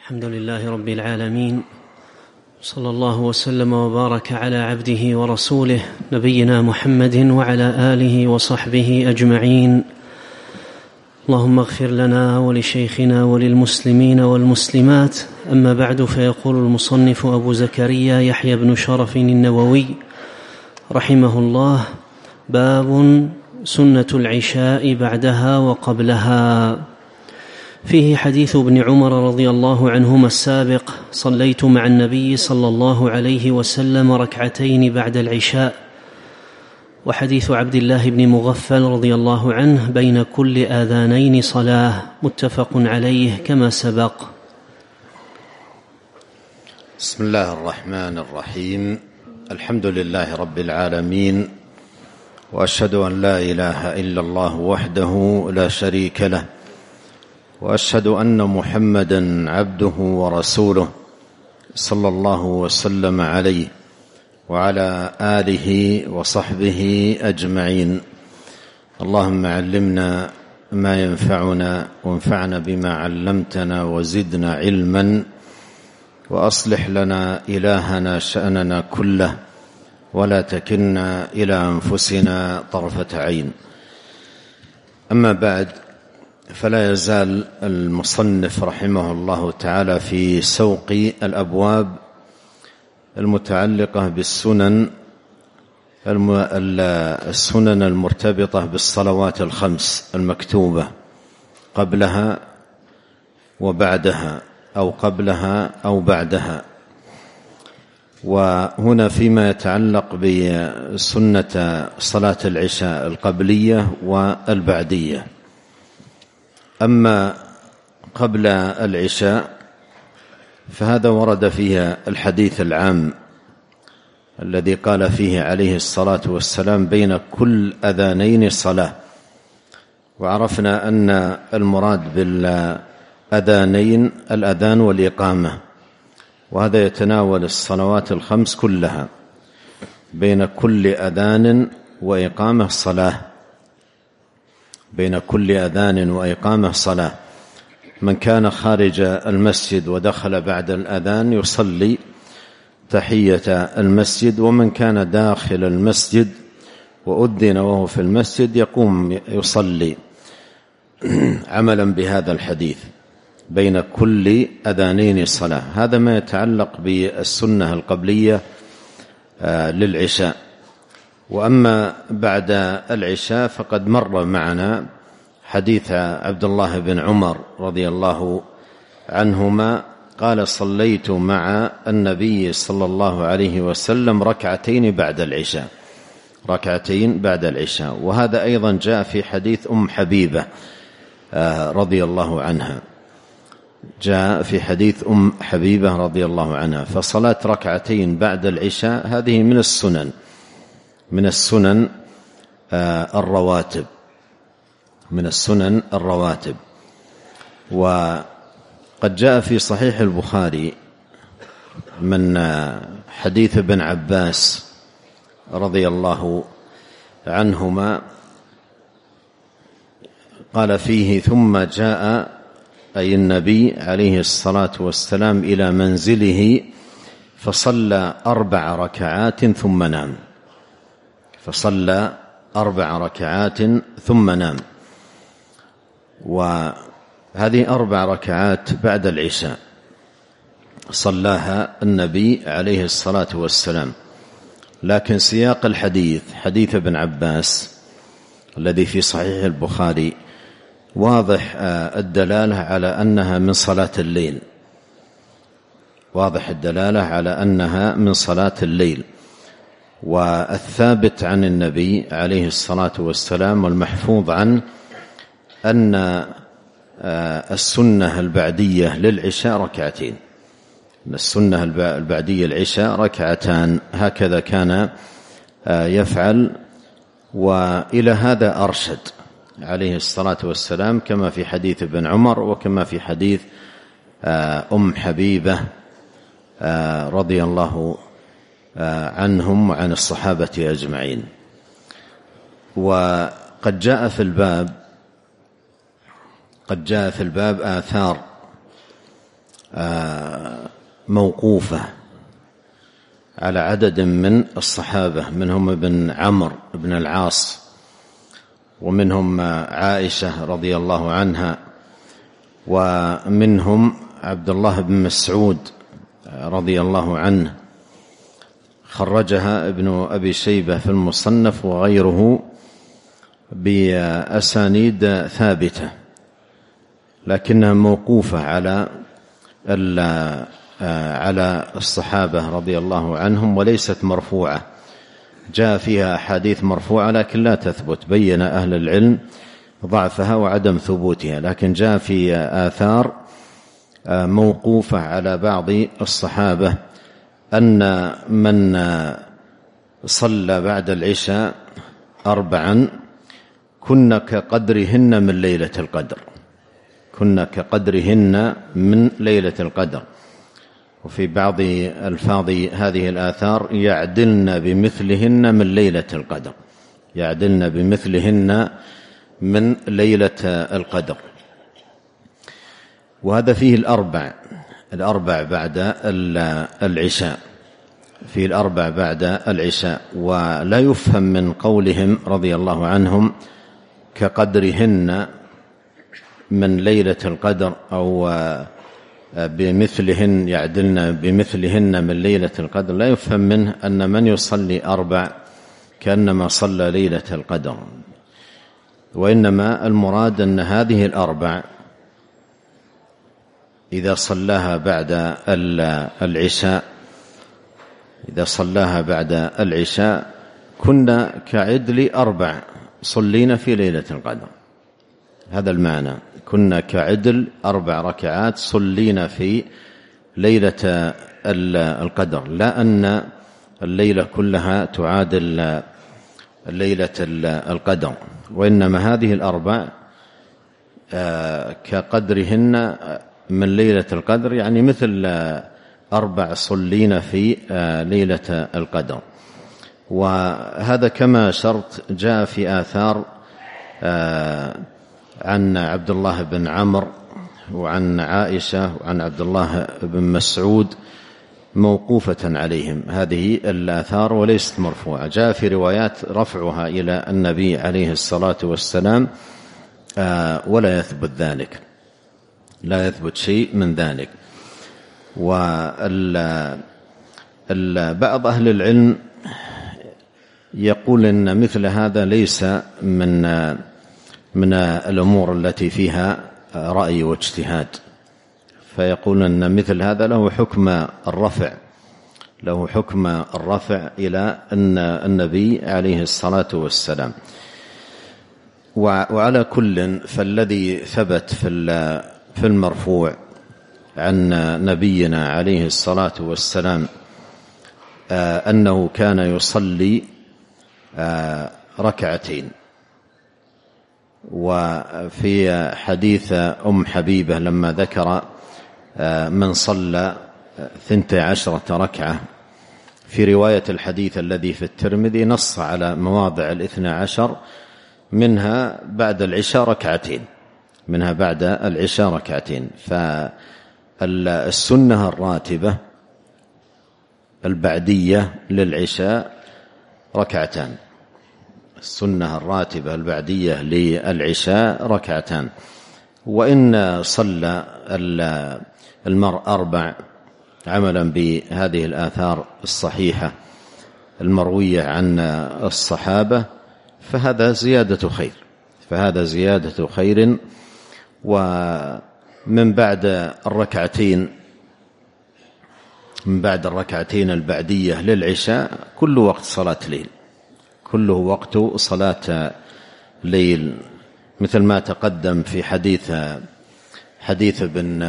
الحمد لله رب العالمين، صلى الله وسلم وبارك على عبده ورسوله نبينا محمد وعلى آله وصحبه أجمعين. اللهم اغفر لنا ولشيخنا وللمسلمين والمسلمات. أما بعد، فيقول المصنف أبو زكريا يحيى بن شرف النووي رحمه الله: باب سنة العشاء بعدها وقبلها. فيه حديث ابن عمر رضي الله عنهما السابق: صليت مع النبي صلى الله عليه وسلم ركعتين بعد العشاء. وحديث عبد الله بن مغفل رضي الله عنه: بين كل آذانين صلاة، متفق عليه كما سبق. بسم الله الرحمن الرحيم. الحمد لله رب العالمين، وأشهد أن لا إله إلا الله وحده لا شريك له، وأشهد أن محمدًا عبده ورسوله صلى الله وسلم عليه وعلى آله وصحبه أجمعين. اللهم علمنا ما ينفعنا، وانفعنا بما علمتنا، وزدنا علما، وأصلح لنا إلهنا شأننا كله، ولا تكلنا إلى أنفسنا طرفة عين. أما بعد، فلا يزال المصنف رحمه الله تعالى في سوق الأبواب المتعلقة بالسنن المرتبطة بالصلوات الخمس المكتوبة قبلها وبعدها، أو قبلها أو بعدها. وهنا فيما يتعلق بسنة صلاة العشاء القبلية والبعدية. أما قبل العشاء فهذا ورد فيها الحديث العام الذي قال فيه عليه الصلاة والسلام: بين كل أذانين صلاة. وعرفنا أن المراد بالأذانين الأذان والإقامة، وهذا يتناول الصلوات الخمس كلها. بين كل أذان وإقامة صلاة، بين كل أذان وإقامة صلاة. من كان خارج المسجد ودخل بعد الأذان يصلي تحية المسجد، ومن كان داخل المسجد وأذن وهو في المسجد يقوم يصلي عملا بهذا الحديث: بين كل أذانين صلاة. هذا ما يتعلق بالسنة القبلية للعشاء. وأما بعد العشاء فقد مر معنا حديث عبد الله بن عمر رضي الله عنهما قال: صليت مع النبي صلى الله عليه وسلم ركعتين بعد العشاء، ركعتين بعد العشاء. وهذا أيضا جاء في حديث حبيبة رضي الله عنها، جاء في حديث حبيبة رضي الله عنها. فصلاة ركعتين بعد العشاء هذه من السنن، من السنن الرواتب، من السنن الرواتب. وقد جاء في صحيح البخاري من حديث ابن عباس رضي الله عنهما قال فيه: ثم جاء، أي النبي عليه الصلاة والسلام، إلى منزله فصلى 4 ركعات ثم نام، فصلى 4 ركعات ثم نام. وهذه 4 ركعات بعد العشاء صلاها النبي عليه الصلاة والسلام. لكن سياق الحديث، حديث ابن عباس الذي في صحيح البخاري، واضح الدلالة على أنها من صلاة الليل، واضح الدلالة على أنها من صلاة الليل. والثابت عن النبي عليه الصلاة والسلام والمحفوظ عنه أن السنة البعدية للعشاء ركعتين، السنة البعدية العشاء ركعتان، هكذا كان يفعل. وإلى هذا أرشد عليه الصلاة والسلام، كما في حديث ابن عمر وكما في حديث حبيبة رضي الله عنهم وعن الصحابة أجمعين. وقد جاء في الباب آثار موقوفة على عدد من الصحابة، منهم ابن عمرو بن العاص، ومنهم عائشة رضي الله عنها، ومنهم عبد الله بن مسعود رضي الله عنه، خرجها ابن أبي شيبة في المصنف وغيره بأسانيد ثابتة، لكنها موقوفة على الصحابة رضي الله عنهم وليست مرفوعة. جاء فيها أحاديث مرفوعة لكن لا تثبت، بين أهل العلم ضعفها وعدم ثبوتها، لكن جاء في آثار موقوفة على بعض الصحابة أن من صلى بعد العشاء 4 كن كقدرهن من ليلة القدر، كن كقدرهن من ليلة القدر. وفي بعض ألفاظ هذه الآثار يعدلن بمثلهن من ليلة القدر، يعدلن بمثلهن من ليلة القدر. وهذا فيه الأربع بعد العشاء، فيه الأربع بعد العشاء. ولا يفهم من قولهم رضي الله عنهم كقدرهن من ليلة القدر أو بمثلهن، يعدلن بمثلهن من ليلة القدر، لا يفهم منه أن من يصلي 4 كأنما صلى ليلة القدر، وإنما المراد أن هذه 4 إذا صلاها بعد العشاء، إذا صلاها بعد العشاء كنا كعدل 4 صلينا في ليلة القدر. هذا المعنى، كنا كعدل 4 ركعات صلينا في ليلة القدر، لا أن الليلة كلها تعادل ليلة القدر، وإنما هذه 4 كقدرهن من ليلة القدر، يعني مثل 4 صلينا في ليلة القدر. وهذا كما شرط جاء في آثار عن عبد الله بن عمرو وعن عائشة وعن عبد الله بن مسعود موقوفة عليهم هذه الآثار وليست مرفوعة. جاء في روايات رفعها إلى النبي عليه الصلاة والسلام ولا يثبت ذلك، لا يثبت شيء من ذلك. بعض أهل العلم يقول إن مثل هذا ليس من الأمور التي فيها رأي واجتهاد، فيقول أن مثل هذا له حكم الرفع، له حكم الرفع إلى أن النبي عليه الصلاة والسلام. وعلى كل فالذي ثبت في المرفوع عن نبينا عليه الصلاة والسلام أنه كان يصلي 2 وفي حديث أم حبيبة لما ذكر من صلى 12 ركعة، في رواية الحديث الذي في الترمذي نص على مواضع 12 منها بعد العشاء 2، منها بعد العشاء 2. فالسنة الراتبة البعدية للعشاء 2، السنة الراتبة البعدية للعشاء 2. وإن صلى المرء 4 عملا بهذه الآثار الصحيحة المروية عن الصحابة فهذا زيادة خير، فهذا زيادة خير. ومن بعد الركعتين البعدية للعشاء كل وقت صلاة ليل، كله وقت صلاة ليل، مثل ما تقدم في حديث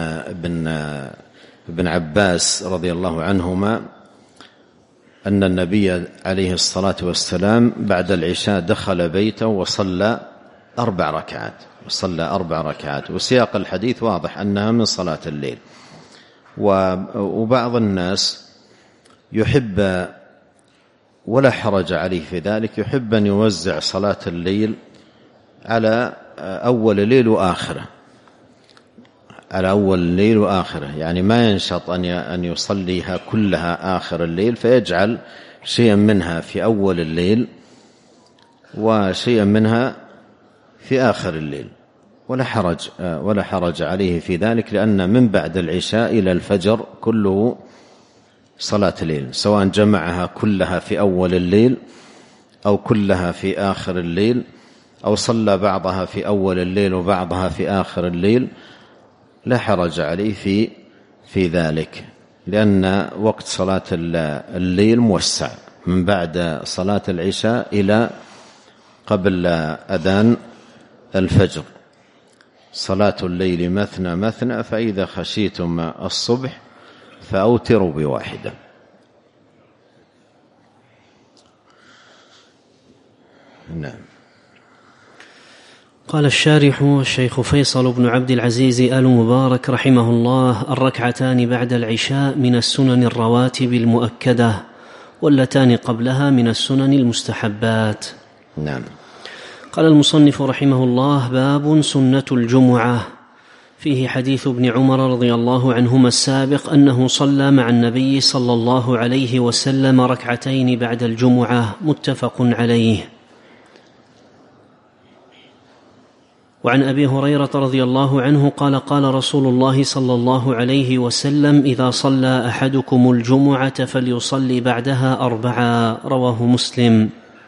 ابن عباس رضي الله عنهما أن النبي عليه الصلاة والسلام بعد العشاء دخل بيته وصلى 4 ركعات، وسياق الحديث واضح أنها من صلاة الليل. وبعض الناس يحب، ولا حرج عليه في ذلك، يحب أن يوزع صلاة الليل على أول ليل وآخره، على أول الليل وآخره، يعني ما ينشط أن يصليها كلها آخر الليل، فيجعل شيئا منها في أول الليل وشيئا منها في آخر الليل، ولا حرج عليه في ذلك، لأن من بعد العشاء إلى الفجر كله صلاة الليل، سواء جمعها كلها في أول الليل أو كلها في آخر الليل، أو صلى بعضها في أول الليل وبعضها في آخر الليل، لا حرج عليه في ذلك، لأن وقت صلاة الليل موسع من بعد صلاة العشاء إلى قبل أذان الفجر. صلاة الليل مثنى مثنى، فإذا خشيتم الصبح فأوتروا بواحدة. نعم. قال الشارح الشيخ فيصل بن عبد العزيز آل مبارك رحمه الله: الركعتان بعد العشاء من السنن الرواتب المؤكدة، واللتان قبلها من السنن المستحبات. نعم. قال المصنف رحمه الله: باب سنة الجمعة. فيه حديث ابن عمر رضي الله عنهما السابق أنه صلى مع النبي صلى الله عليه وسلم ركعتين بعد الجمعة، متفق عليه. وعن أبي هريرة رضي الله عنه قال: قال رسول الله صلى الله عليه وسلم: إذا صلى أحدكم الجمعة فليصلي بعدها 4، رواه مسلم.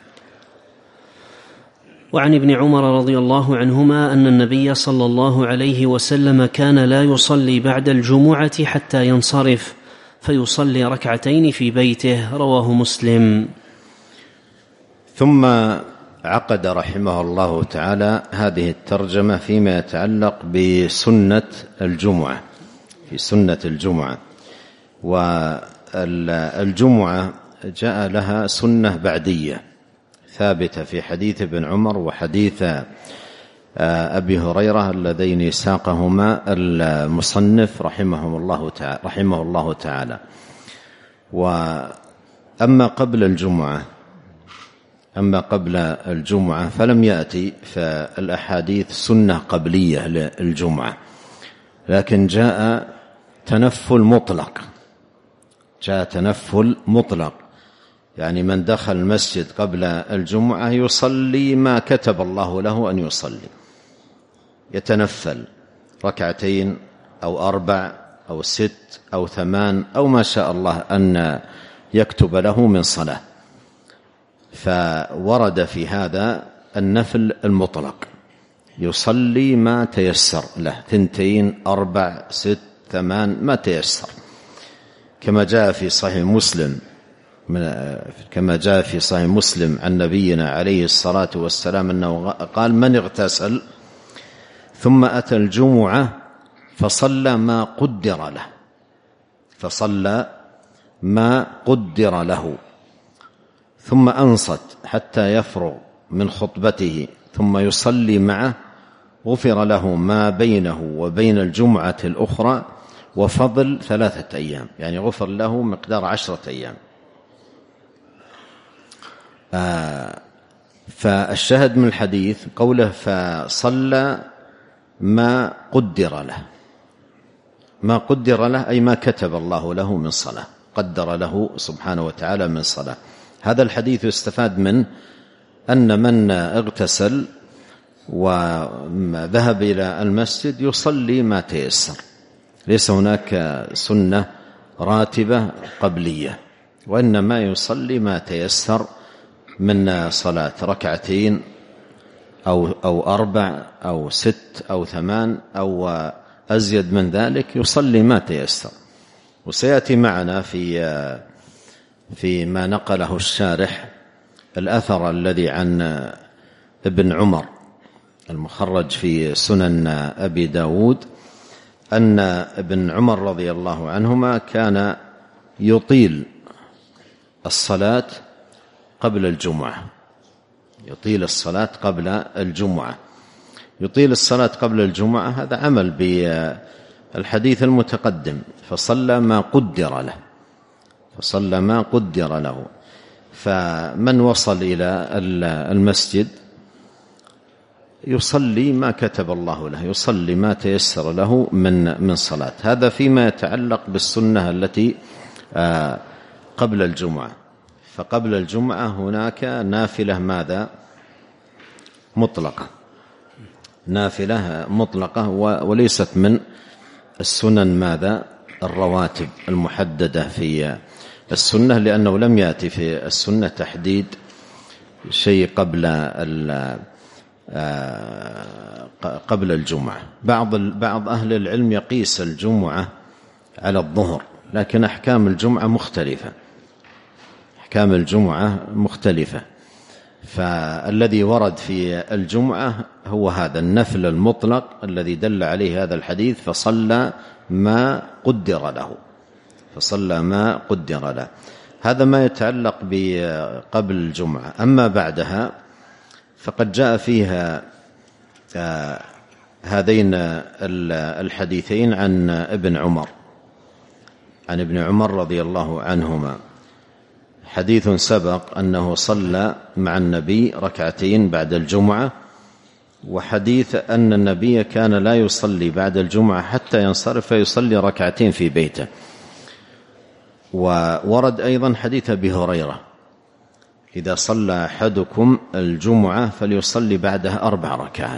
وعن ابن عمر رضي الله عنهما أن النبي صلى الله عليه وسلم كان لا يصلي بعد الجمعة حتى ينصرف، فيصلي ركعتين في بيته، رواه مسلم. ثم عقد رحمه الله تعالى هذه الترجمة فيما يتعلق بسنة الجمعة، في سنة الجمعة. والجمعة جاء لها سنة بعدية ثابتة في حديث ابن عمر وحديث أبي هريرة اللذين ساقهما المصنف رحمه الله تعالى. وأما قبل الجمعة فلم يأتي فالأحاديث سنة قبلية للجمعة، لكن جاء تنفل مطلق، يعني من دخل المسجد قبل الجمعة يصلي ما كتب الله له أن يصلي، يتنفل 2 أو 4 أو 6 أو 8 أو ما شاء الله أن يكتب له من صلاة. فورد في هذا النفل المطلق، يصلي ما تيسر له، 2 4 6 8 ما تيسر، كما جاء في صحيح مسلم عن نبينا عليه الصلاة والسلام أنه قال: من اغتسل ثم أتى الجمعة فصلى ما قدر له ثم أنصت حتى يفرغ من خطبته ثم يصلي معه، غفر له ما بينه وبين الجمعة الأخرى وفضل 3 أيام، يعني غفر له مقدار 10 أيام. فالشاهد من الحديث قوله: فصلى ما قدر له، أي ما كتب الله له من صلاة، قدر له سبحانه وتعالى من صلاة. هذا الحديث يستفاد منه أن من اغتسل وذهب إلى المسجد يصلي ما تيسر، ليس هناك سنة راتبة قبلية، وإنما يصلي ما تيسر من صلاة، 2 أو 4 أو 6 أو 8 أو أزيد من ذلك، يصلي ما تيسر. وسيأتي معنا في ما نقله الشارح الأثر الذي عن ابن عمر المخرج في سنن أبي داود، أن ابن عمر رضي الله عنهما كان يطيل الصلاة قبل الجمعة، يطيل الصلاة قبل الجمعة. هذا عمل بالحديث المتقدم: فصلى ما قدر له. فمن وصل إلى المسجد يصلي ما كتب الله له، يصلي ما تيسر له من صلاة. هذا فيما يتعلق بالسنة التي قبل الجمعة. فقبل الجمعة هناك نافلة ماذا؟ مطلقة، نافلة مطلقة وليست من السنن ماذا؟ الرواتب المحددة في السنة، لأنه لم يأتي في السنة تحديد شيء قبل الجمعة. بعض أهل العلم يقيس الجمعة على الظهر، لكن أحكام الجمعة مختلفة، أحكام الجمعة مختلفة. فالذي ورد في الجمعة هو هذا النفل المطلق الذي دل عليه هذا الحديث، فصلى ما قدر له، فصلى ما قدر له. هذا ما يتعلق قبل الجمعة. أما بعدها فقد جاء فيها هذين الحديثين عن ابن عمر رضي الله عنهما. حديث سبق أنه صلى مع النبي ركعتين بعد الجمعة، وحديث أن النبي كان لا يصلي بعد الجمعة حتى ينصرف فيصلي ركعتين في بيته. وورد أيضا حديث أبي هريرة: إذا صلى أحدكم الجمعة فليصلي بعدها 4 ركعات.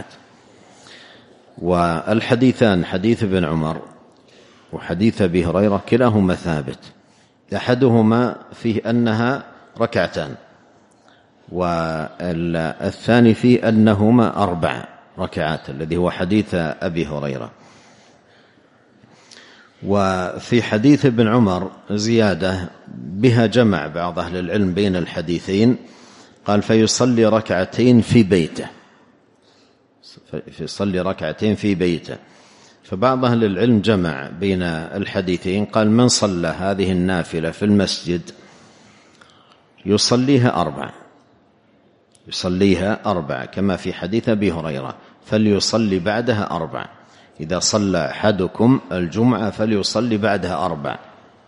والحديثان حديث ابن عمر وحديث أبي هريرة كلاهما ثابت، أحدهما فيه أنها ركعتان، والثاني فيه أنهما 4 ركعات الذي هو حديث أبي هريرة. وفي حديث ابن عمر زيادة بها جمع بعض أهل العلم بين الحديثين، قال: فيصلي ركعتين في بيته، فيصلي ركعتين في بيته. فبعض أهل العلم جمع بين الحديثين، قال: من صلى هذه النافلة في المسجد يصليها 4، يصليها 4 كما في حديث أبي هريرة: فليصلي بعدها 4. إذا صلى أحدكم الجمعة فليصلي بعدها 4.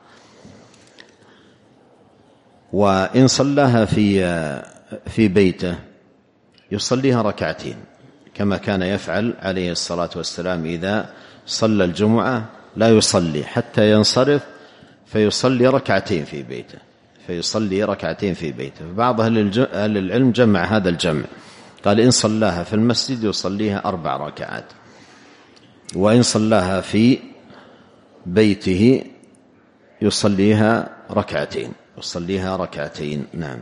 وإن صلاها في بيته يصليها ركعتين كما كان يفعل عليه الصلاة والسلام. إذا صلى الجمعة لا يصلي حتى ينصرف فيصلي ركعتين في بيته، فيصلي ركعتين في بيته. فبعض أهل العلم جمع هذا الجمع، قال: إن صلاها في المسجد يصليها 4 ركعات، وإن صلاها في بيته يصليها ركعتين، يصليها ركعتين. نعم.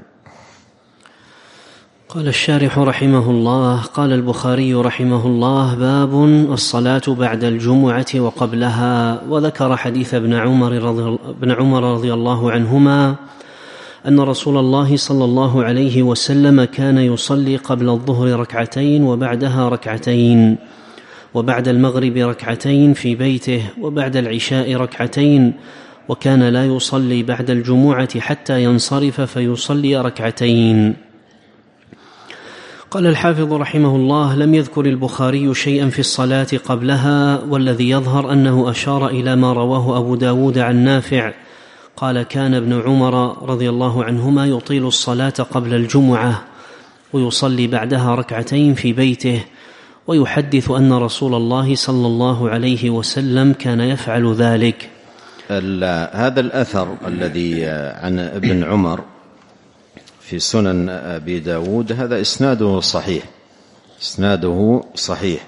قال الشارح رحمه الله: قال البخاري رحمه الله: باب الصلاة بعد الجمعة وقبلها. وذكر حديث ابن عمر رضي الله عنهما أن رسول الله صلى الله عليه وسلم كان يصلي قبل الظهر ركعتين وبعدها ركعتين، وبعد المغرب ركعتين في بيته، وبعد العشاء ركعتين، وكان لا يصلي بعد الجمعة حتى ينصرف فيصلي ركعتين. قال الحافظ رحمه الله: لم يذكر البخاري شيئا في الصلاة قبلها، والذي يظهر أنه أشار إلى ما رواه أبو داود عن نافع قال: كان ابن عمر رضي الله عنهما يطيل الصلاة قبل الجمعة ويصلي بعدها ركعتين في بيته، ويحدث أن رسول الله صلى الله عليه وسلم كان يفعل ذلك. هذا الأثر الذي عن ابن عمر في سنن أبي داود هذا إسناده صحيح، إسناده صحيح.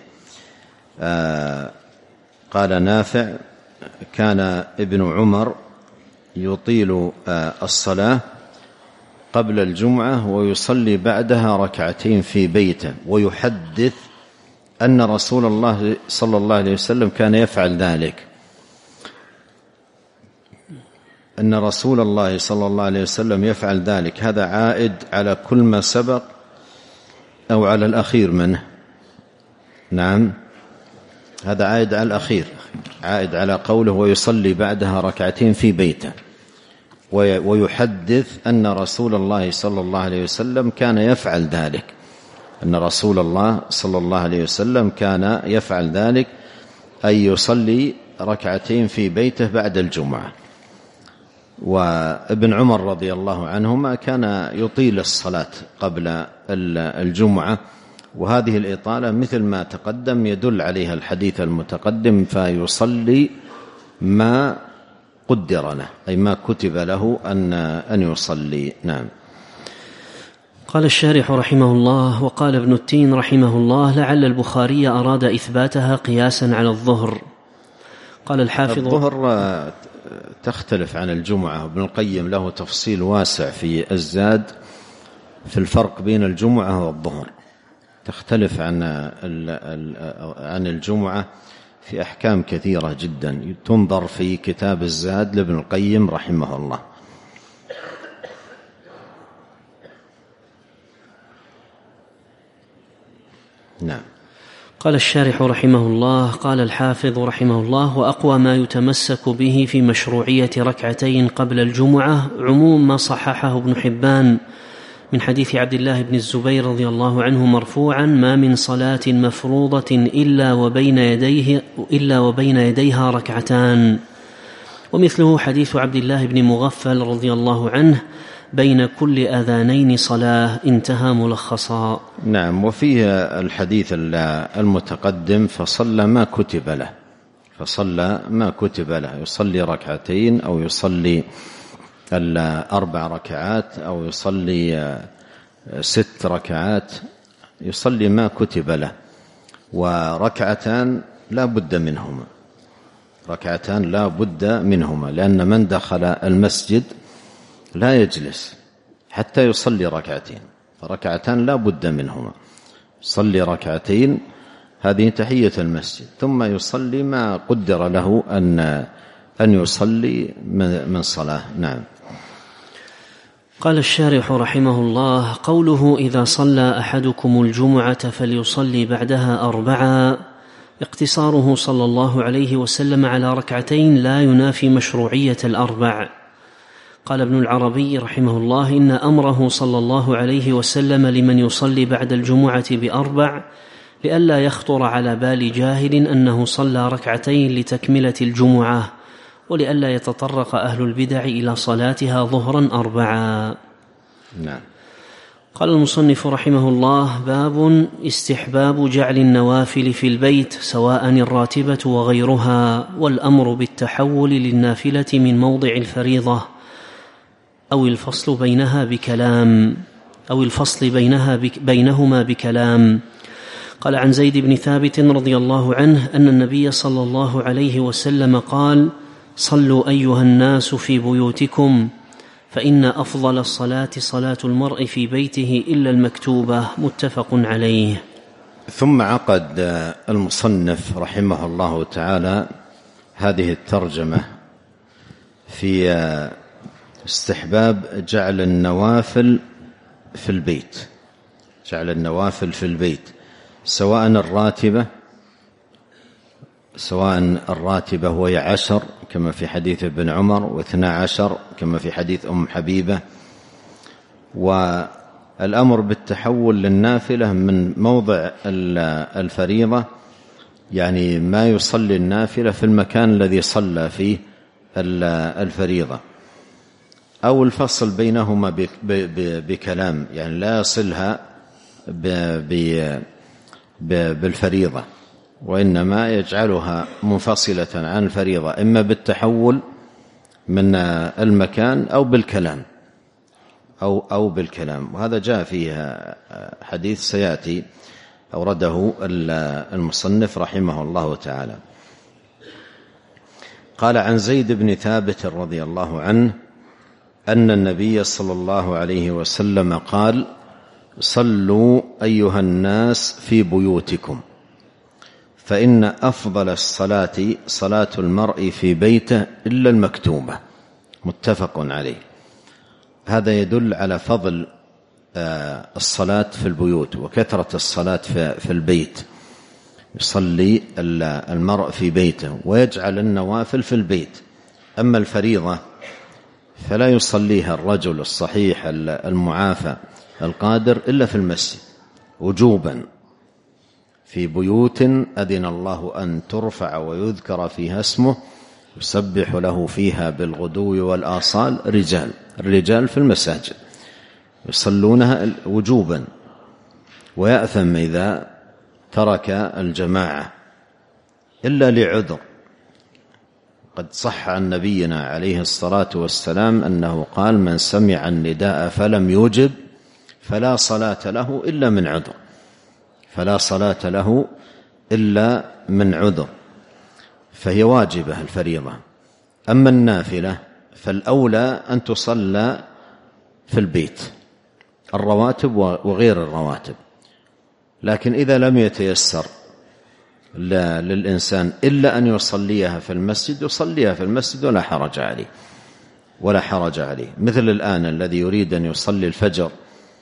قال نافع: كان ابن عمر يطيل الصلاة قبل الجمعة ويصلي بعدها ركعتين في بيته، ويحدث أن رسول الله صلى الله عليه وسلم كان يفعل ذلك، أن رسول الله صلى الله عليه وسلم يفعل ذلك. هذا عائد على كل ما سبق أو على الأخير منه؟ نعم، هذا عائد على الأخير، عائد على قوله: ويصلي بعدها ركعتين في بيته، ويحدث أن رسول الله صلى الله عليه وسلم كان يفعل ذلك، أن رسول الله صلى الله عليه وسلم كان يفعل ذلك، أي يصلي ركعتين في بيته بعد الجمعة. وابن عمر رضي الله عنهما كان يطيل الصلاة قبل الجمعة وهذه الإطالة مثل ما تقدم يدل عليها الحديث المتقدم: فيصلي ما قدر له، أي ما كتب له أن يصلي. نعم. قال الشارح رحمه الله: وقال ابن التين رحمه الله: لعل البخاري أراد إثباتها قياسا على الظهر. قال الحافظ: الظهر تختلف عن الجمعة، ابن القيم له تفصيل واسع في الزاد في الفرق بين الجمعة والظهر، تختلف عن الجمعة في أحكام كثيرة جدا، تنظر في كتاب الزاد لابن القيم رحمه الله. نعم. قال الشارح رحمه الله: قال الحافظ رحمه الله: وأقوى ما يتمسك به في مشروعية ركعتين قبل الجمعة عموم ما صححه ابن حبان من حديث عبد الله بن الزبير رضي الله عنه مرفوعا: ما من صلاة مفروضة إلا وبين يديها ركعتان. ومثله حديث عبد الله بن مغفل رضي الله عنه: بين كل أذانين صلاة. انتهى ملخصا. نعم. وفيه الحديث المتقدم: فصلى ما كتب له، يصلي ركعتين أو يصلي 4 ركعات أو يصلي 6 ركعات، يصلي ما كتب له. وركعتان لا بد منهما، لأن من دخل المسجد لا يجلس حتى يصلي ركعتين، فركعتان لا بد منهما. يصلي ركعتين، هذه تحية المسجد، ثم يصلي ما قدر له أن يصلي من صلاة. نعم. قال الشارح رحمه الله: قوله: إذا صلى أحدكم الجمعة فليصلي بعدها 4، اقتصاره صلى الله عليه وسلم على ركعتين لا ينافي مشروعية 4. قال ابن العربي رحمه الله: إن أمره صلى الله عليه وسلم لمن يصلي بعد الجمعة ب4 لئلا يخطر على بال جاهل أنه صلى ركعتين لتكملة الجمعة، ولئلا يتطرق أهل البدع إلى صلاتها ظهرا 4. نعم. قال المصنف رحمه الله: باب استحباب جعل النوافل في البيت سواء الراتبة وغيرها، والأمر بالتحول للنافلة من موضع الفريضة أو الفصل بينهما بكلام. قال: عن زيد بن ثابت رضي الله عنه أن النبي صلى الله عليه وسلم قال: صلوا أيها الناس في بيوتكم، فإن أفضل الصلاة صلاة المرء في بيته إلا المكتوبة. متفق عليه. ثم عقد المصنف رحمه الله تعالى هذه الترجمة في استحباب جعل النوافل في البيت، سواء الراتبة وهي 10 كما في حديث ابن عمر، و12 كما في حديث أم حبيبة. والأمر بالتحول للنافلة من موضع الفريضة، يعني ما يصلي النافلة في المكان الذي صلى فيه الفريضة، أو الفصل بينهما بكلام، يعني لا يصلها بالفريضة، وإنما يجعلها منفصلة عن الفريضة، إما بالتحول من المكان أو بالكلام. وهذا جاء فيه حديث سيأتي أورده المصنف رحمه الله تعالى. قال: عن زيد بن ثابت رضي الله عنه أن النبي صلى الله عليه وسلم قال: صلوا أيها الناس في بيوتكم، فإن أفضل الصلاة صلاة المرء في بيته إلا المكتوبة. متفق عليه. هذا يدل على فضل الصلاة في البيوت وكثرة الصلاة في البيت. يصلي المرء في بيته ويجعل النوافل في البيت. أما الفريضة فلا يصليها الرجل الصحيح المعافى القادر إلا في المسجد وجوبا، في بيوت أذن الله أن ترفع ويذكر فيها اسمه يسبح له فيها بالغدو والآصال الرجال في المساجد يصلونها وجوبا. ويأثم إذا ترك الجماعة إلا لعذر. قد صح عن نبينا عليه الصلاة والسلام أنه قال: من سمع النداء فلم يوجب فلا صلاة له إلا من عذر، فلا صلاة له إلا من عذر، فهي واجبة الفريضة. أما النافلة فالأولى أن تصلى في البيت، الرواتب وغير الرواتب. لكن إذا لم يتيسر للإنسان إلا أن يصليها في المسجد يصليها في المسجد ولا حرج عليه. مثل الآن الذي يريد أن يصلي الفجر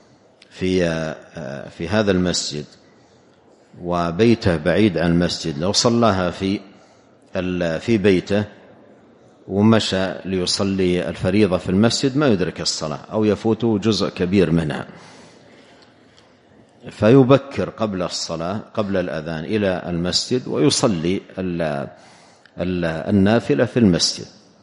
في هذا المسجد وبيته بعيد عن المسجد، لو صلاها في بيته ومشى ليصلي الفريضة في المسجد ما يدرك الصلاة أو يفوته جزء كبير منها، فيبكر قبل الصلاة قبل الأذان إلى المسجد ويصلي النافلة في المسجد،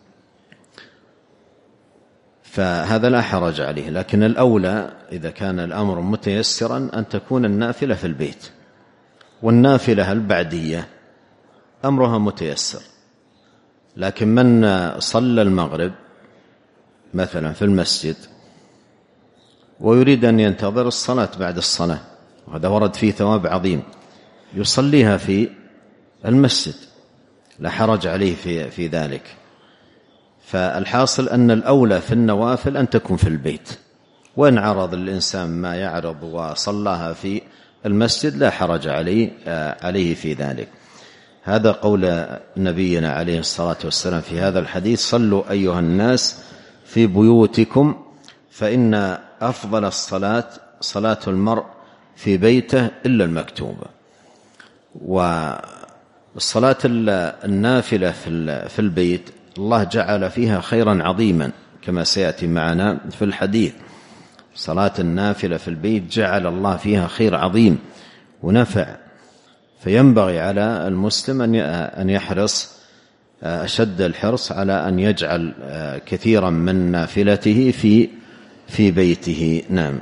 فهذا لا حرج عليه. لكن الأولى إذا كان الأمر متيسرا أن تكون النافلة في البيت. والنافلة البعدية أمرها متيسر، لكن من صلى المغرب مثلا في المسجد ويريد أن ينتظر الصلاة بعد الصلاة، وهذا ورد فيه ثواب عظيم، يصليها في المسجد لا حرج عليه في ذلك. فالحاصل أن الأولى في النوافل أن تكون في البيت، وإن عرض الإنسان ما يعرض وصلاها في المسجد لا حرج عليه في ذلك. هذا قول نبينا عليه الصلاة والسلام في هذا الحديث: صلوا أيها الناس في بيوتكم فإن أفضل الصلاة صلاة المرء في بيته إلا المكتوبة. والصلاة النافلة في البيت الله جعل فيها خيرا عظيما كما سيأتي معنا في الحديث. صلاة النافلة في البيت جعل الله فيها خير عظيم ونفع، فينبغي على المسلم أن يحرص أشد الحرص على أن يجعل كثيرا من نافلته في بيته. نعم.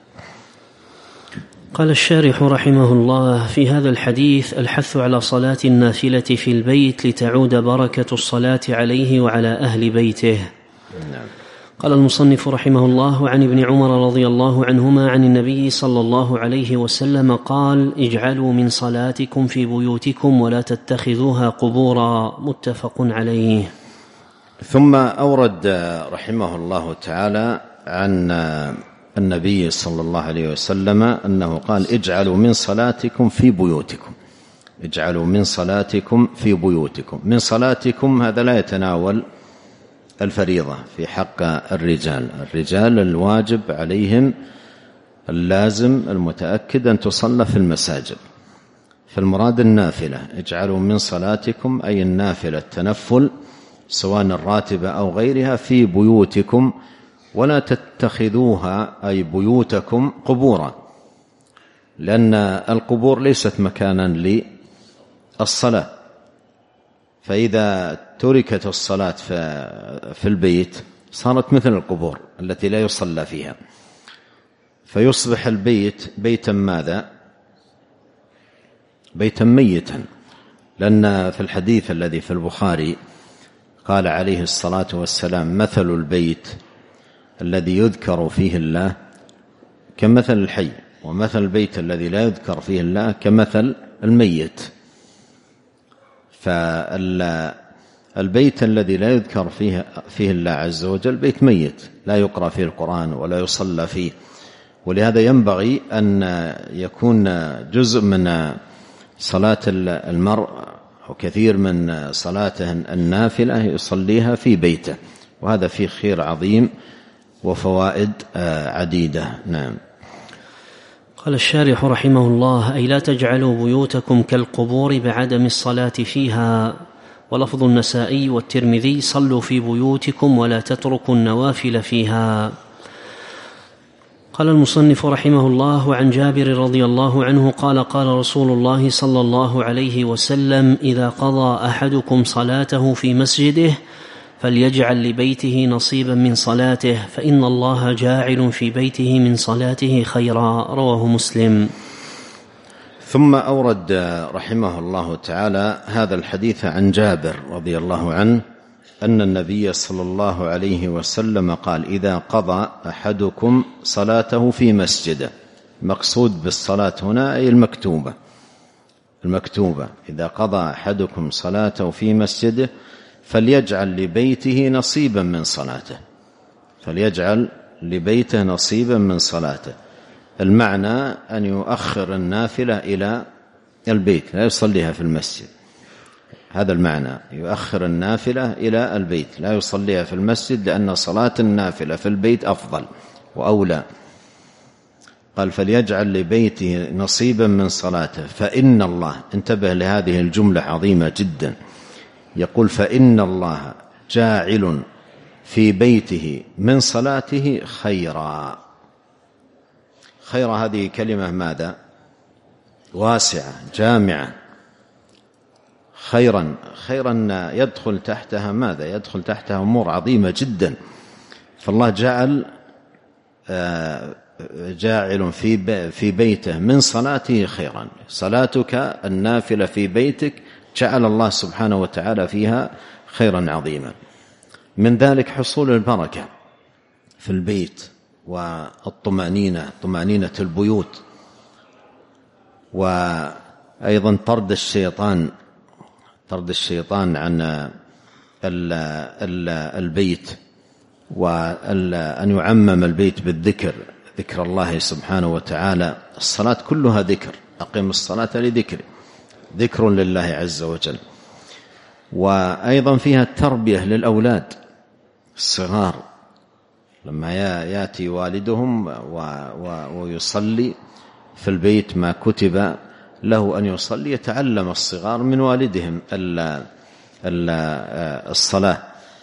قال الشارح رحمه الله: في هذا الحديث الحث على صلاة النافلة في البيت لتعود بركة الصلاة عليه وعلى أهل بيته. نعم. قال المصنف رحمه الله: عن ابن عمر رضي الله عنهما عن النبي صلى الله عليه وسلم قال: اجعلوا من صلاتكم في بيوتكم ولا تتخذوها قبورا. متفق عليه. ثم أورد رحمه الله تعالى عن النبي صلى الله عليه وسلم أنه قال: اجعلوا من صلاتكم في بيوتكم. اجعلوا من صلاتكم في بيوتكم. من صلاتكم هذا لا يتناول الفريضة في حق الرجال الواجب عليهم اللازم المتأكد أن تصلى في المساجد، فالمراد النافلة. اجعلوا من صلاتكم أي النافلة التنفل سواء الراتبة أو غيرها في بيوتكم ولا تتخذوها أي بيوتكم قبورا، لأن القبور ليست مكانا للصلاة، فإذا تركت الصلاة في البيت صارت مثل القبور التي لا يصلى فيها، فيصبح البيت بيتا ماذا؟ بيتا ميتا. لأن في الحديث الذي في البخاري قال عليه الصلاة والسلام: مثل البيت الذي يذكر فيه الله كمثل الحي، ومثل البيت الذي لا يذكر فيه الله كمثل الميت. فالبيت الذي لا يذكر فيه الله عز وجل بيت ميت لا يقرأ فيه القرآن ولا يصلى فيه، ولهذا ينبغي أن يكون جزء من صلاة المرء أو كثير من صلاته النافلة يصليها في بيته، وهذا فيه خير عظيم وفوائد عديدة. نعم. قال الشارح رحمه الله: أي لا تجعلوا بيوتكم كالقبور بعدم الصلاة فيها. ولفظ النسائي والترمذي: صلوا في بيوتكم ولا تتركوا النوافل فيها. قال المصنف رحمه الله: عن جابر رضي الله عنه قال: قال رسول الله صلى الله عليه وسلم: إذا قضى أحدكم صلاته في مسجده فليجعل لبيته نصيبا من صلاته، فإن الله جاعل في بيته من صلاته خيرا. رواه مسلم. ثم أورد رحمه الله تعالى هذا الحديث عن جابر رضي الله عنه أن النبي صلى الله عليه وسلم قال: إذا قضى أحدكم صلاته في مسجده. مقصود بالصلاة هنا أي المكتوبة. إذا قضى أحدكم صلاته في مسجده فليجعل لبيته نصيبا من صلاته. المعنى أن يؤخر النافلة إلى البيت، لا يصليها في المسجد. هذا المعنى، يؤخر النافلة إلى البيت، لا يصليها في المسجد، لأن صلاة النافلة في البيت أفضل وأولى. قال: فليجعل لبيته نصيبا من صلاته، فإن الله، انتبه لهذه الجملة عظيمة جدا، يقول: فإن الله جاعل في بيته من صلاته خيرا. هذه كلمة ماذا؟ واسعة جامعة. خيرا يدخل تحتها ماذا؟ يدخل تحتها أمور عظيمة جدا. فالله جاعل في بيته من صلاته خيرا. صلاتك النافلة في بيتك جعل الله سبحانه وتعالى فيها خيرا عظيما. من ذلك حصول البركة في البيت، طمأنينة البيوت، وأيضا طرد الشيطان عن البيت، وأن يعمم البيت بالذكر، ذكر الله سبحانه وتعالى. الصلاة كلها ذكر، أقم الصلاة لذكري، ذكر لله عز وجل. وأيضا فيها التربية للأولاد الصغار، لما يأتي والدهم ويصلي في البيت ما كتب له أن يصلي، يتعلم الصغار من والدهم الصلاة.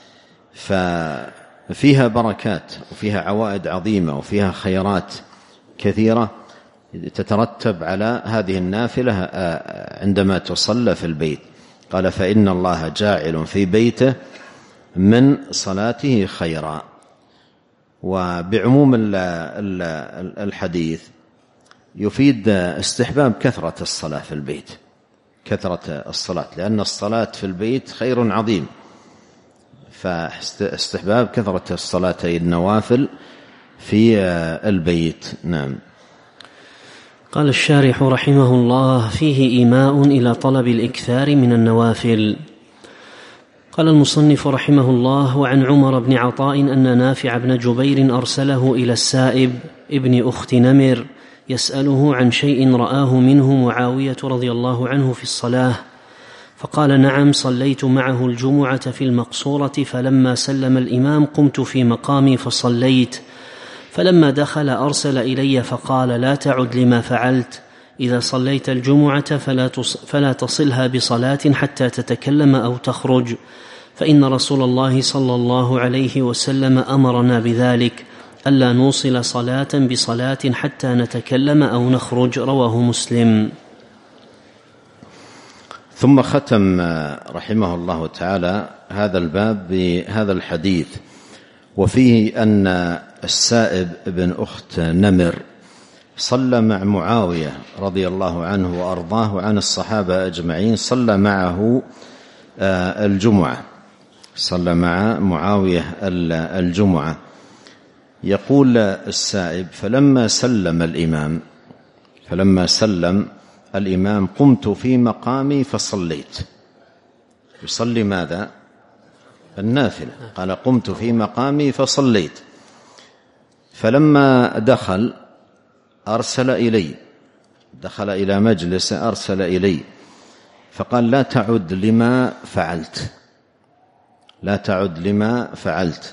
ففيها بركات وفيها عوائد عظيمة وفيها خيرات كثيرة تترتب على هذه النافلة عندما تصلى في البيت. قال: فإن الله جاعل في بيته من صلاته خيرا. وبعموم الحديث يفيد استحباب كثرة الصلاة في البيت، لأن الصلاة في البيت خير عظيم، فاستحباب كثرة الصلاة النوافل في البيت. نعم. قال الشارح رحمه الله: فيه إيماء إلى طلب الإكثار من النوافل. قال المصنف رحمه الله: وعن عمر بن عطاء أن نافع بن جبير أرسله إلى السائب ابن أخت نمر يسأله عن شيء رآه منه معاوية رضي الله عنه في الصلاة، فقال: نعم، صليت معه الجمعة في المقصورة، فلما سلم الإمام قمت في مقامي فصليت، فلما دخل أرسل إلي فقال: لا تعد لما فعلت، إذا صليت الجمعة فلا تصلها بصلاة حتى تتكلم أو تخرج، فإن رسول الله صلى الله عليه وسلم أمرنا بذلك، ألا نوصل صلاة بصلاة حتى نتكلم أو نخرج. رواه مسلم. ثم ختم رحمه الله تعالى هذا الباب بهذا الحديث، وفيه أن السائب بن أخت نمر صلى مع معاوية رضي الله عنه وأرضاه عن الصحابة أجمعين، صلى معه الجمعة، صلى مع معاوية الجمعة. يقول السائب: فلما سلم الإمام قمت في مقامي فصليت. يصلي ماذا؟ النافلة. قال: قمت في مقامي فصليت، فلما دخل إلى مجلس أرسل إلي فقال: لا تعد لما فعلت،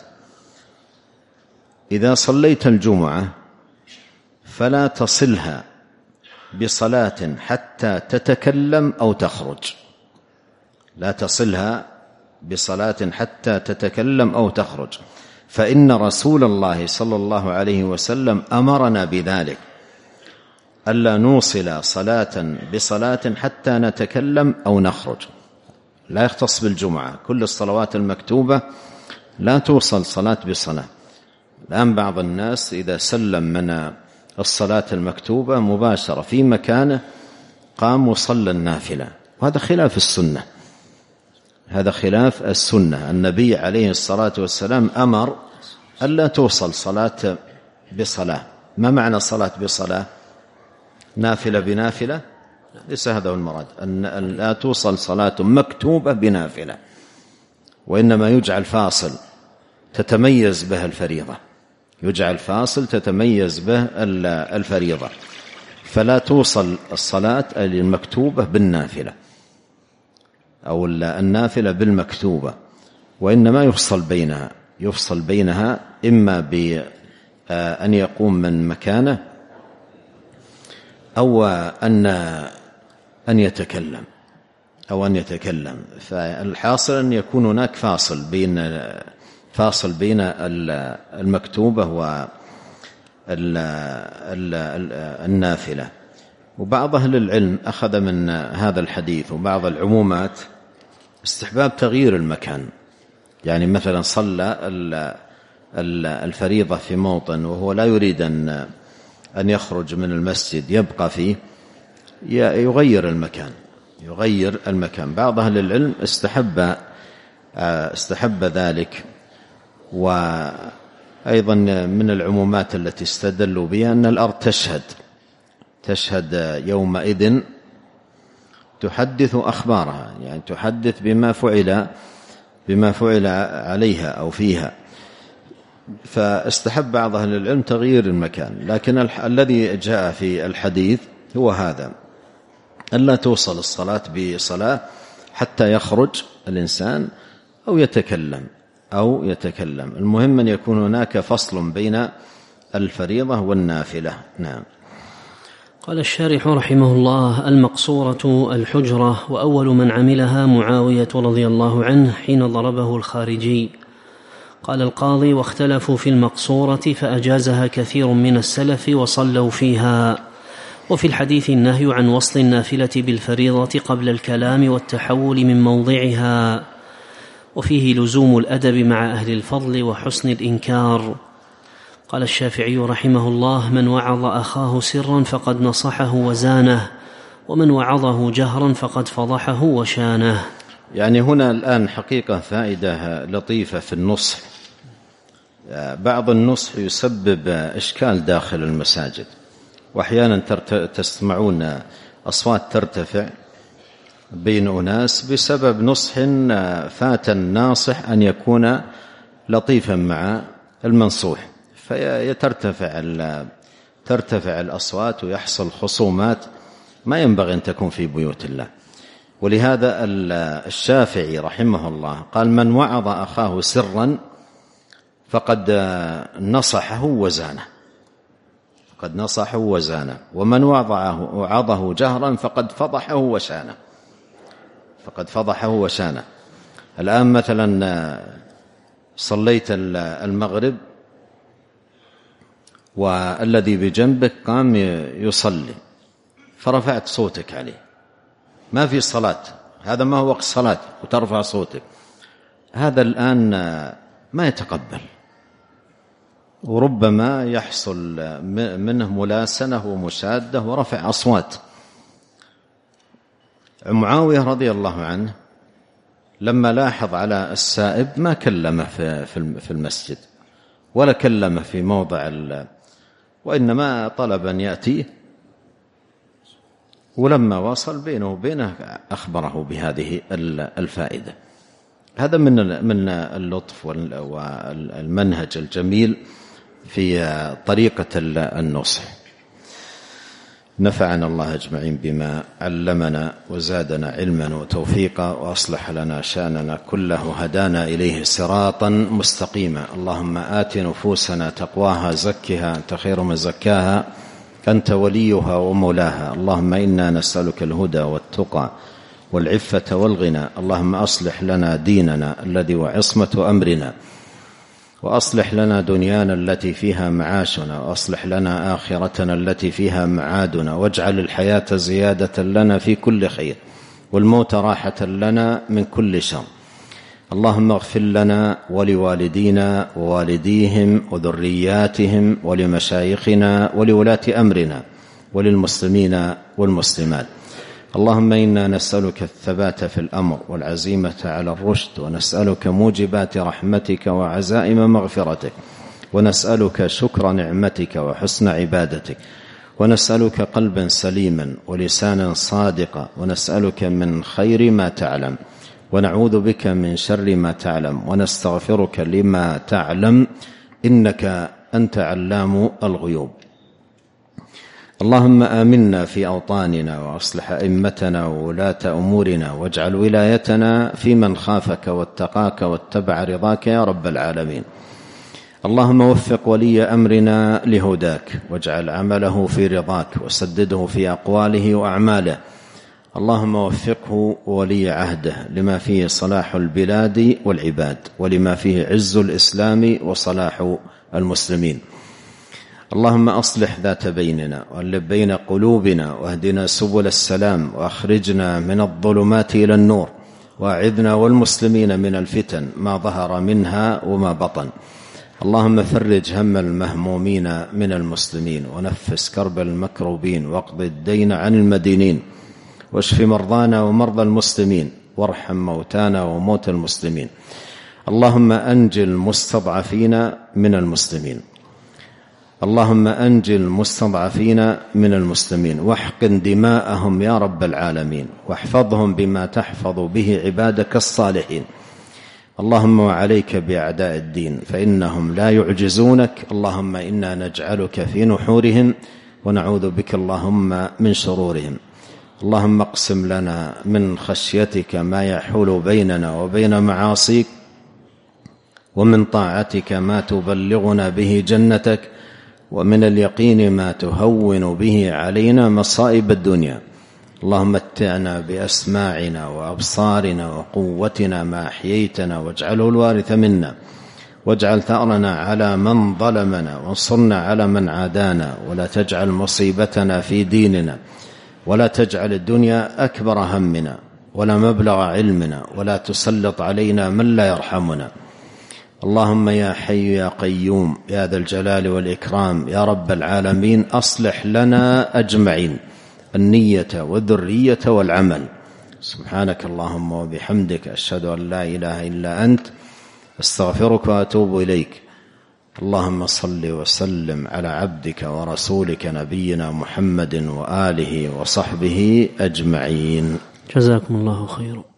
إذا صليت الجمعة فلا تصلها بصلاة حتى تتكلم أو تخرج. لا تصلها بصلاة حتى تتكلم أو تخرج، فإن رسول الله صلى الله عليه وسلم أمرنا بذلك، ألا نوصل صلاة بصلاة حتى نتكلم أو نخرج. لا يختص بالجمعة، كل الصلوات المكتوبة لا توصل صلاة بصلاة. الآن بعض الناس إذا سلم من الصلاة المكتوبة مباشرة في مكانه قام وصلى النافلة، وهذا خلاف السنة، هذا خلاف السنة. النبي عليه الصلاة والسلام أمر ألا توصل صلاة بصلاة. ما معنى صلاة بصلاة؟ نافلة بنافلة؟ ليس هذا هو المراد، أن لا توصل صلاة مكتوبة بنافلة، وإنما يجعل فاصل تتميز به الفريضة، يجعل فاصل تتميز به الفريضة، فلا توصل الصلاة المكتوبة بالنافلة أو النافلة بالمكتوبة، وإنما يفصل بينها إما بأن يقوم من مكانه أو أن يتكلم. فالحاصل أن يكون هناك فاصل بين المكتوبة والنافلة. وبعض أهل العلم أخذ من هذا الحديث وبعض العمومات استحباب تغيير المكان، يعني مثلا صلى الفريضة في موطن وهو لا يريد أن يخرج من المسجد يبقى فيه، يغير المكان. بعض أهل العلم استحب ذلك. وأيضا من العمومات التي استدلوا بها أن الأرض تشهد يومئذ، تحدث أخبارها، يعني تحدث بما فعل عليها أو فيها. فاستحب بعض أهل العلم تغيير المكان، لكن الذي جاء في الحديث هو هذا، ألا توصل الصلاة بصلاة حتى يخرج الإنسان أو يتكلم. المهم أن يكون هناك فصل بين الفريضة والنافلة. نعم. قال الشارح رحمه الله: المقصورة الحجرة، وأول من عملها معاوية رضي الله عنه حين ضربه الخارجي. قال القاضي: واختلفوا في المقصورة فأجازها كثير من السلف وصلوا فيها. وفي الحديث النهي عن وصل النافلة بالفريضة قبل الكلام والتحول من موضعها، وفيه لزوم الأدب مع أهل الفضل وحسن الإنكار. قال الشافعي رحمه الله: من وعظ أخاه سرا فقد نصحه وزانه، ومن وعظه جهرا فقد فضحه وشانه. يعني هنا الآن حقيقة فائدة لطيفة في النصح. بعض النصح يسبب إشكال داخل المساجد، وأحيانا تسمعون أصوات ترتفع بين أناس بسبب نصح فات الناصح أن يكون لطيفا مع المنصوح، فترتفع الأصوات ويحصل خصومات ما ينبغي أن تكون في بيوت الله. ولهذا الشافعي رحمه الله قال: من وعظ أخاه سرا فقد نصحه وزانه، ومن وعظه جهرا فقد فضحه وشانه. الآن مثلا صليت المغرب والذي بجنبك قام يصلي فرفعت صوتك عليه، ما في صلاة، هذا ما هو وقت صلاة وترفع صوتك، هذا الآن ما يتقبل، وربما يحصل منه ملاسنة ومشادة ورفع أصوات. معاوية رضي الله عنه لما لاحظ على السائب ما كلمه في المسجد ولا كلمه في موضع وإنما طلب أن يأتيه، ولما وصل بينه وبينه أخبره بهذه الفائدة. هذا من اللطف والمنهج الجميل في طريقة النصح. نفعنا الله أجمعين بما علمنا وزادنا علما وتوفيقا، وأصلح لنا شأننا كله، هدانا إليه صراطا مستقيما. اللهم آت نفوسنا تقواها، زكها أنت خير من زكاها، أنت وليها ومولاها. اللهم إنا نسألك الهدى والتقى والعفة والغنى. اللهم أصلح لنا ديننا الذي وعصمة أمرنا، وأصلح لنا دنيانا التي فيها معاشنا، وأصلح لنا آخرتنا التي فيها معادنا، واجعل الحياة زيادة لنا في كل خير، والموت راحة لنا من كل شر. اللهم اغفر لنا ولوالدينا ووالديهم وذرياتهم ولمشايخنا ولولاة أمرنا وللمسلمين والمسلمات. اللهم إنا نسألك الثبات في الأمر والعزيمة على الرشد، ونسألك موجبات رحمتك وعزائم مغفرتك، ونسألك شكر نعمتك وحسن عبادتك، ونسألك قلبا سليما ولسانا صادقا، ونسألك من خير ما تعلم، ونعوذ بك من شر ما تعلم، ونستغفرك لما تعلم، إنك أنت علام الغيوب. اللهم آمنا في أوطاننا، وأصلح أئمتنا وولاة أمورنا، واجعل ولايتنا في من خافك واتقاك واتبع رضاك يا رب العالمين. اللهم وفق ولي أمرنا لهداك، واجعل عمله في رضاك، وسدده في أقواله وأعماله. اللهم وفقه ولي عهده لما فيه صلاح البلاد والعباد، ولما فيه عز الإسلام وصلاح المسلمين. اللهم أصلح ذات بيننا، وألف بين قلوبنا، واهدنا سبل السلام، وأخرجنا من الظلمات إلى النور، وأعذنا والمسلمين من الفتن ما ظهر منها وما بطن. اللهم فرج هم المهمومين من المسلمين، ونفس كرب المكروبين، واقض الدين عن المدينين، واشف مرضانا ومرضى المسلمين، وارحم موتانا وموتى المسلمين. اللهم أنجِ المستضعفين من المسلمين، اللهم أنجِ المستضعفين من المسلمين، واحقن دماءهم يا رب العالمين، واحفظهم بما تحفظ به عبادك الصالحين. اللهم وعليك بأعداء الدين فإنهم لا يعجزونك. اللهم إنا نجعلك في نحورهم، ونعوذ بك اللهم من شرورهم. اللهم اقسم لنا من خشيتك ما يحول بيننا وبين معاصيك، ومن طاعتك ما تبلغنا به جنتك، ومن اليقين ما تهون به علينا مصائب الدنيا. اللهم متعنا بأسماعنا وأبصارنا وقوتنا ما أحييتنا، واجعله الوارث منا، واجعل ثأرنا على من ظلمنا، وانصرنا على من عادانا، ولا تجعل مصيبتنا في ديننا، ولا تجعل الدنيا أكبر همنا ولا مبلغ علمنا، ولا تسلط علينا من لا يرحمنا. اللهم يا حي يا قيوم يا ذا الجلال والإكرام يا رب العالمين، أصلح لنا أجمعين النية والذرية والعمل. سبحانك اللهم وبحمدك، أشهد أن لا إله إلا أنت، أستغفرك وأتوب إليك. اللهم صل وسلم على عبدك ورسولك نبينا محمد وآله وصحبه أجمعين. جزاكم الله خيرا.